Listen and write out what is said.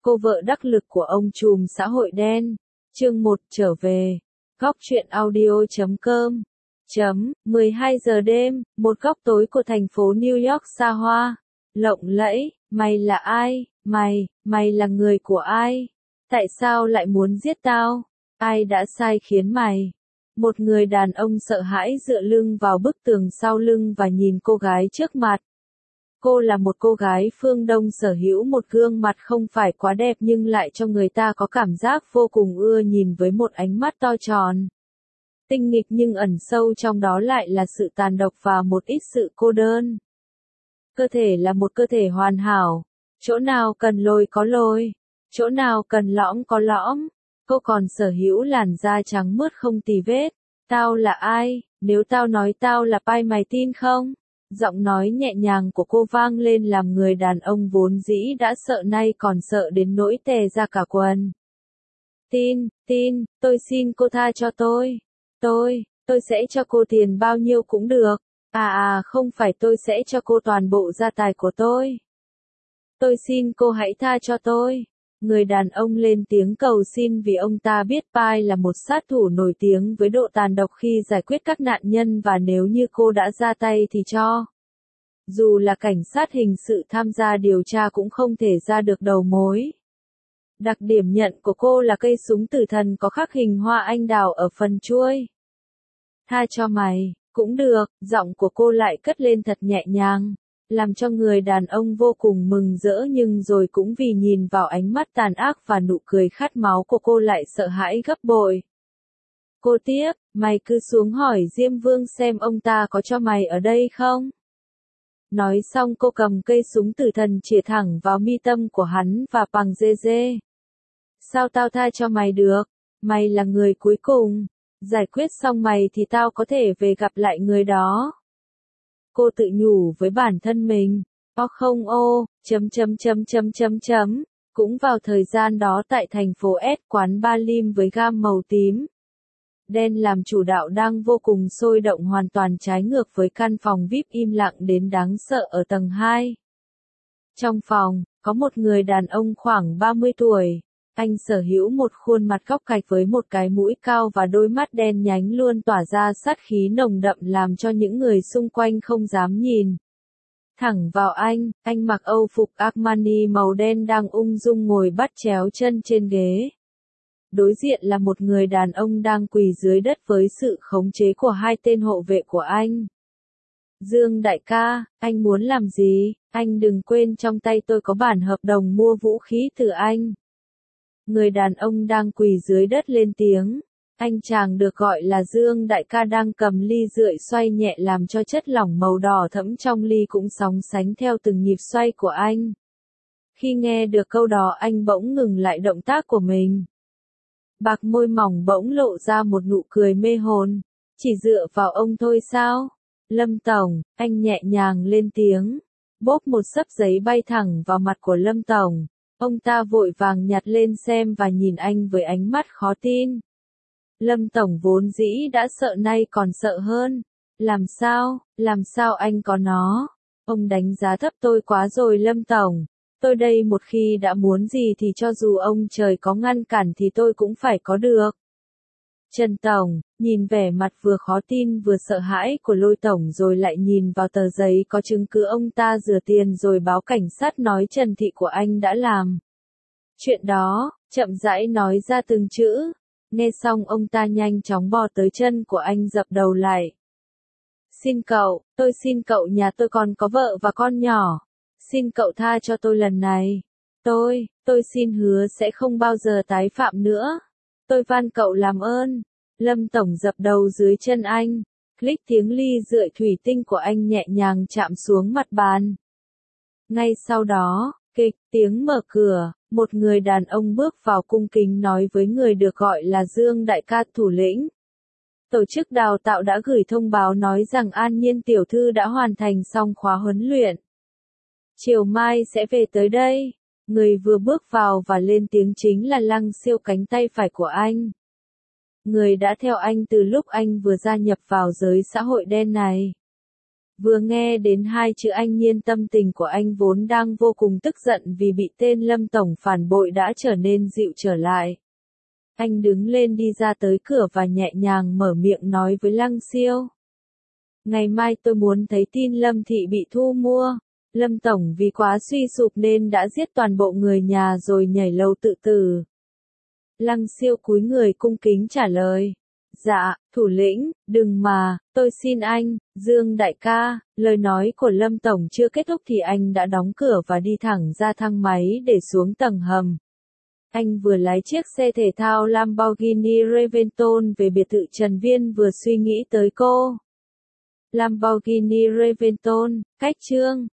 Cô vợ đắc lực của ông trùm xã hội đen. Chương 1 trở về. Góc truyện audio.com 12 giờ đêm, một góc tối của thành phố New York xa hoa, lộng lẫy. Mày là ai? Mày là người của ai? Tại sao lại muốn giết tao? Ai đã sai khiến mày? Một người đàn ông sợ hãi dựa lưng vào bức tường sau lưng và nhìn cô gái trước mặt. Cô là một cô gái phương Đông sở hữu một gương mặt không phải quá đẹp nhưng lại cho người ta có cảm giác vô cùng ưa nhìn với một ánh mắt to tròn. Tinh nghịch nhưng ẩn sâu trong đó lại là sự tàn độc và một ít sự cô đơn. Cơ thể là một cơ thể hoàn hảo. Chỗ nào cần lồi có lồi. Chỗ nào cần lõm có lõm. Cô còn sở hữu làn da trắng mướt không tì vết. Tao là ai? Nếu tao nói tao là Pai mày tin không? Giọng nói nhẹ nhàng của cô vang lên làm người đàn ông vốn dĩ đã sợ nay còn sợ đến nỗi tè ra cả quần. Tin, tôi xin cô tha cho tôi. Tôi sẽ cho cô tiền bao nhiêu cũng được. Không phải tôi sẽ cho cô toàn bộ gia tài của tôi. Tôi xin cô hãy tha cho tôi. Người đàn ông lên tiếng cầu xin vì ông ta biết Pai là một sát thủ nổi tiếng với độ tàn độc khi giải quyết các nạn nhân và nếu như cô đã ra tay thì cho. Dù là cảnh sát hình sự tham gia điều tra cũng không thể ra được đầu mối. Đặc điểm nhận của cô là cây súng tử thần có khắc hình hoa anh đào ở phần chuôi. Tha cho mày, cũng được, giọng của cô lại cất lên thật nhẹ nhàng. Làm cho người đàn ông vô cùng mừng rỡ nhưng rồi cũng vì nhìn vào ánh mắt tàn ác và nụ cười khát máu của cô lại sợ hãi gấp bội. Cô tiếp, mày cứ xuống hỏi Diêm Vương xem ông ta có cho mày ở đây không? Nói xong cô cầm cây súng tử thần chĩa thẳng vào mi tâm của hắn và bằng dê. Sao tao tha cho mày được? Mày là người cuối cùng. Giải quyết xong mày thì tao có thể về gặp lại người đó. Cô tự nhủ với bản thân mình, Cũng vào thời gian đó tại thành phố S quán bar Lim với gam màu tím. Đen làm chủ đạo đang vô cùng sôi động hoàn toàn trái ngược với căn phòng VIP im lặng đến đáng sợ ở tầng 2. Trong phòng, có một người đàn ông khoảng 30 tuổi. Anh sở hữu một khuôn mặt góc cạnh với một cái mũi cao và đôi mắt đen nhánh luôn tỏa ra sát khí nồng đậm làm cho những người xung quanh không dám nhìn. Thẳng vào anh mặc âu phục Armani màu đen đang ung dung ngồi bắt chéo chân trên ghế. Đối diện là một người đàn ông đang quỳ dưới đất với sự khống chế của hai tên hộ vệ của anh. Dương đại ca, anh muốn làm gì? Anh đừng quên trong tay tôi có bản hợp đồng mua vũ khí từ anh. Người đàn ông đang quỳ dưới đất lên tiếng. Anh chàng được gọi là Dương đại ca đang cầm ly rượu xoay nhẹ làm cho chất lỏng màu đỏ thẫm trong ly cũng sóng sánh theo từng nhịp xoay của anh. Khi nghe được câu đó anh bỗng ngừng lại động tác của mình. Bạc môi mỏng bỗng lộ ra một nụ cười mê hồn. Chỉ dựa vào ông thôi sao? Lâm Tổng, anh nhẹ nhàng lên tiếng. Bốp một xấp giấy bay thẳng vào mặt của Lâm Tổng. Ông ta vội vàng nhặt lên xem và nhìn anh với ánh mắt khó tin. Lâm Tổng vốn dĩ đã sợ nay còn sợ hơn. Làm sao anh có nó? Ông đánh giá thấp tôi quá rồi Lâm Tổng. Tôi đây một khi đã muốn gì thì cho dù ông trời có ngăn cản thì tôi cũng phải có được. Trần Tổng, nhìn vẻ mặt vừa khó tin vừa sợ hãi của Lôi Tổng rồi lại nhìn vào tờ giấy có chứng cứ ông ta rửa tiền rồi báo cảnh sát nói Trần Thị của anh đã làm. Chuyện đó, chậm rãi nói ra từng chữ. Nghe xong ông ta nhanh chóng bò tới chân của anh dập đầu lại. Xin cậu, tôi xin cậu nhà tôi còn có vợ và con nhỏ. Xin cậu tha cho tôi lần này. Tôi xin hứa sẽ không bao giờ tái phạm nữa. Tôi van cậu làm ơn. Lâm Tổng dập đầu dưới chân anh. Click tiếng ly rượu thủy tinh của anh nhẹ nhàng chạm xuống mặt bàn. Ngay sau đó, kịch tiếng mở cửa, một người đàn ông bước vào cung kính nói với người được gọi là Dương đại ca thủ lĩnh. Tổ chức đào tạo đã gửi thông báo nói rằng An Nhiên tiểu thư đã hoàn thành xong khóa huấn luyện. Chiều mai sẽ về tới đây. Người vừa bước vào và lên tiếng chính là Lăng Siêu cánh tay phải của anh. Người đã theo anh từ lúc anh vừa gia nhập vào giới xã hội đen này. Vừa nghe đến hai chữ anh Nhiên, tâm tình của anh vốn đang vô cùng tức giận vì bị tên Lâm Tổng phản bội đã trở nên dịu trở lại. Anh đứng lên đi ra tới cửa và nhẹ nhàng mở miệng nói với Lăng Siêu. Ngày mai tôi muốn thấy tin Lâm Thị bị thu mua. Lâm Tổng vì quá suy sụp nên đã giết toàn bộ người nhà rồi nhảy lầu tự tử. Lăng Siêu cúi người cung kính trả lời. Dạ, thủ lĩnh, đừng mà, tôi xin anh, Dương đại ca. Lời nói của Lâm Tổng chưa kết thúc thì anh đã đóng cửa và đi thẳng ra thang máy để xuống tầng hầm. Anh vừa lái chiếc xe thể thao Lamborghini Reventon về biệt thự Trần Viên, vừa suy nghĩ tới cô. Lamborghini Reventon, cách chương.